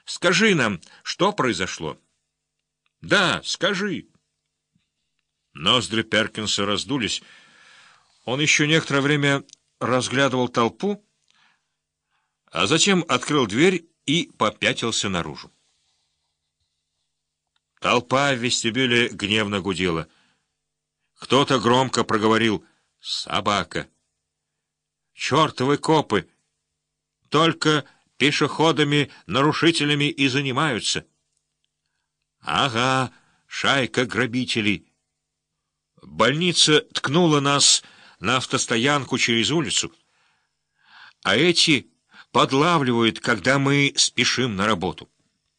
Скажи нам, что произошло? Да, скажи. Ноздри Перкинса раздулись. Он еще некоторое время разглядывал толпу, а затем открыл дверь и попятился наружу. Толпа в вестибюле гневно гудела. Кто-то громко проговорил: «Собака! Чертовы копы! Только пешеходами-нарушителями и занимаются». «Ага, шайка грабителей. Больница ткнула нас на автостоянку через улицу, а эти подлавливают, когда мы спешим на работу».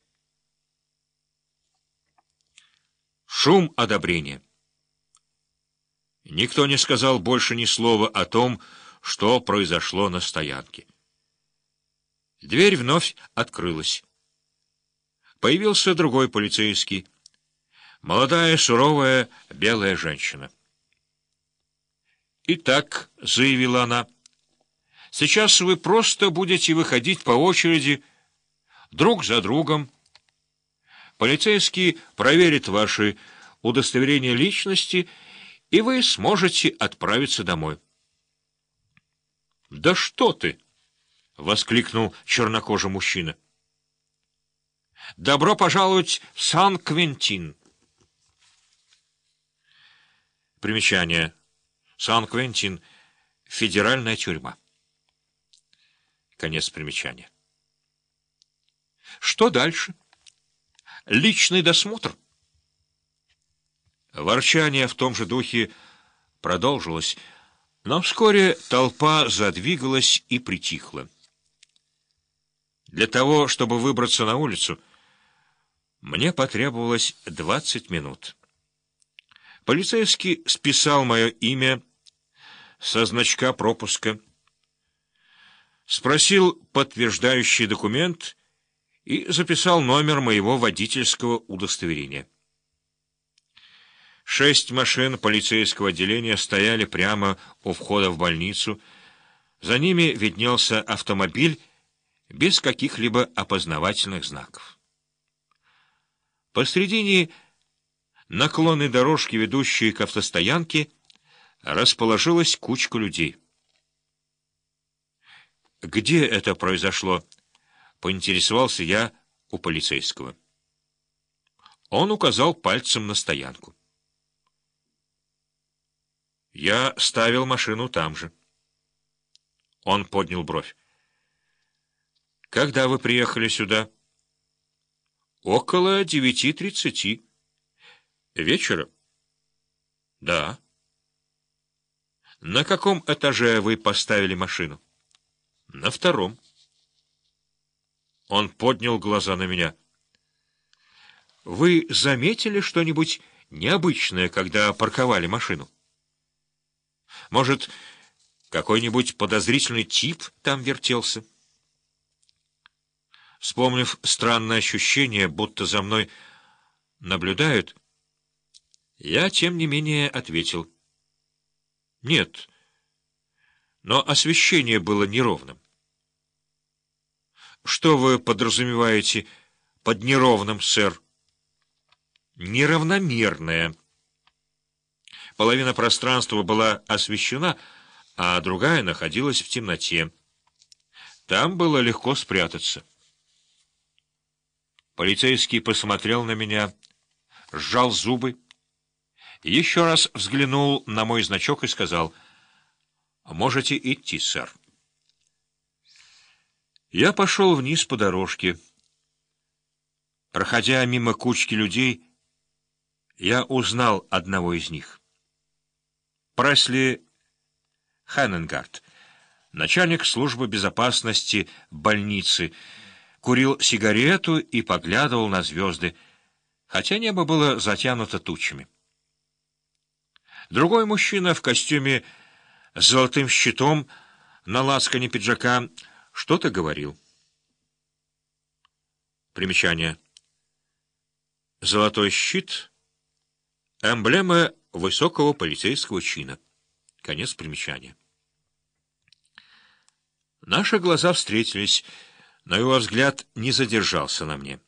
Шум одобрения. Никто не сказал больше ни слова о том, что произошло на стоянке. Дверь вновь открылась. Появился другой полицейский. Молодая, суровая, белая женщина. «Итак», — заявила она, — «сейчас вы просто будете выходить по очереди, друг за другом. Полицейский проверит ваши удостоверения личности, и вы сможете отправиться домой». «Да что ты!» — воскликнул чернокожий мужчина. «Добро пожаловать в Сан-Квентин». Примечание. Сан-Квентин — федеральная тюрьма. Конец примечания. Что дальше? Личный досмотр. Ворчание в том же духе продолжилось, но вскоре толпа задвигалась и притихла. Для того, чтобы выбраться на улицу, мне потребовалось 20 минут. Полицейский списал мое имя со значка пропуска, спросил подтверждающий документ и записал номер моего водительского удостоверения. 6 машин полицейского отделения стояли прямо у входа в больницу. За ними виднелся автомобиль без каких-либо опознавательных знаков. Посредине наклонной дорожки, ведущей к автостоянке, расположилась кучка людей. «Где это произошло?» — поинтересовался я у полицейского. Он указал пальцем на стоянку. «Я ставил машину там же». Он поднял бровь. «Когда вы приехали сюда?» «Около 9:30. Вечера?» «Да». «На каком этаже вы поставили машину?» «На 2-м». Он поднял глаза на меня. «Вы заметили что-нибудь необычное, когда парковали машину? Может, какой-нибудь подозрительный тип там вертелся?» Вспомнив странное ощущение, будто за мной наблюдают, я, тем не менее, ответил: «Нет, но освещение было неровным». «Что вы подразумеваете под неровным, сэр?» «Неравномерное. Половина пространства была освещена, а другая находилась в темноте. Там было легко спрятаться». Полицейский посмотрел на меня, сжал зубы, еще раз взглянул на мой значок и сказал: «Можете идти, сэр». Я пошел вниз по дорожке. Проходя мимо кучки людей, я узнал одного из них. Пресли Хеннингард, начальник службы безопасности больницы, курил сигарету и поглядывал на звезды, хотя небо было затянуто тучами. Другой мужчина в костюме с золотым щитом на лацкане пиджака что-то говорил. Примечание. Золотой щит — эмблема высокого полицейского чина. Конец примечания. Наши глаза встретились, но его взгляд не задержался на мне.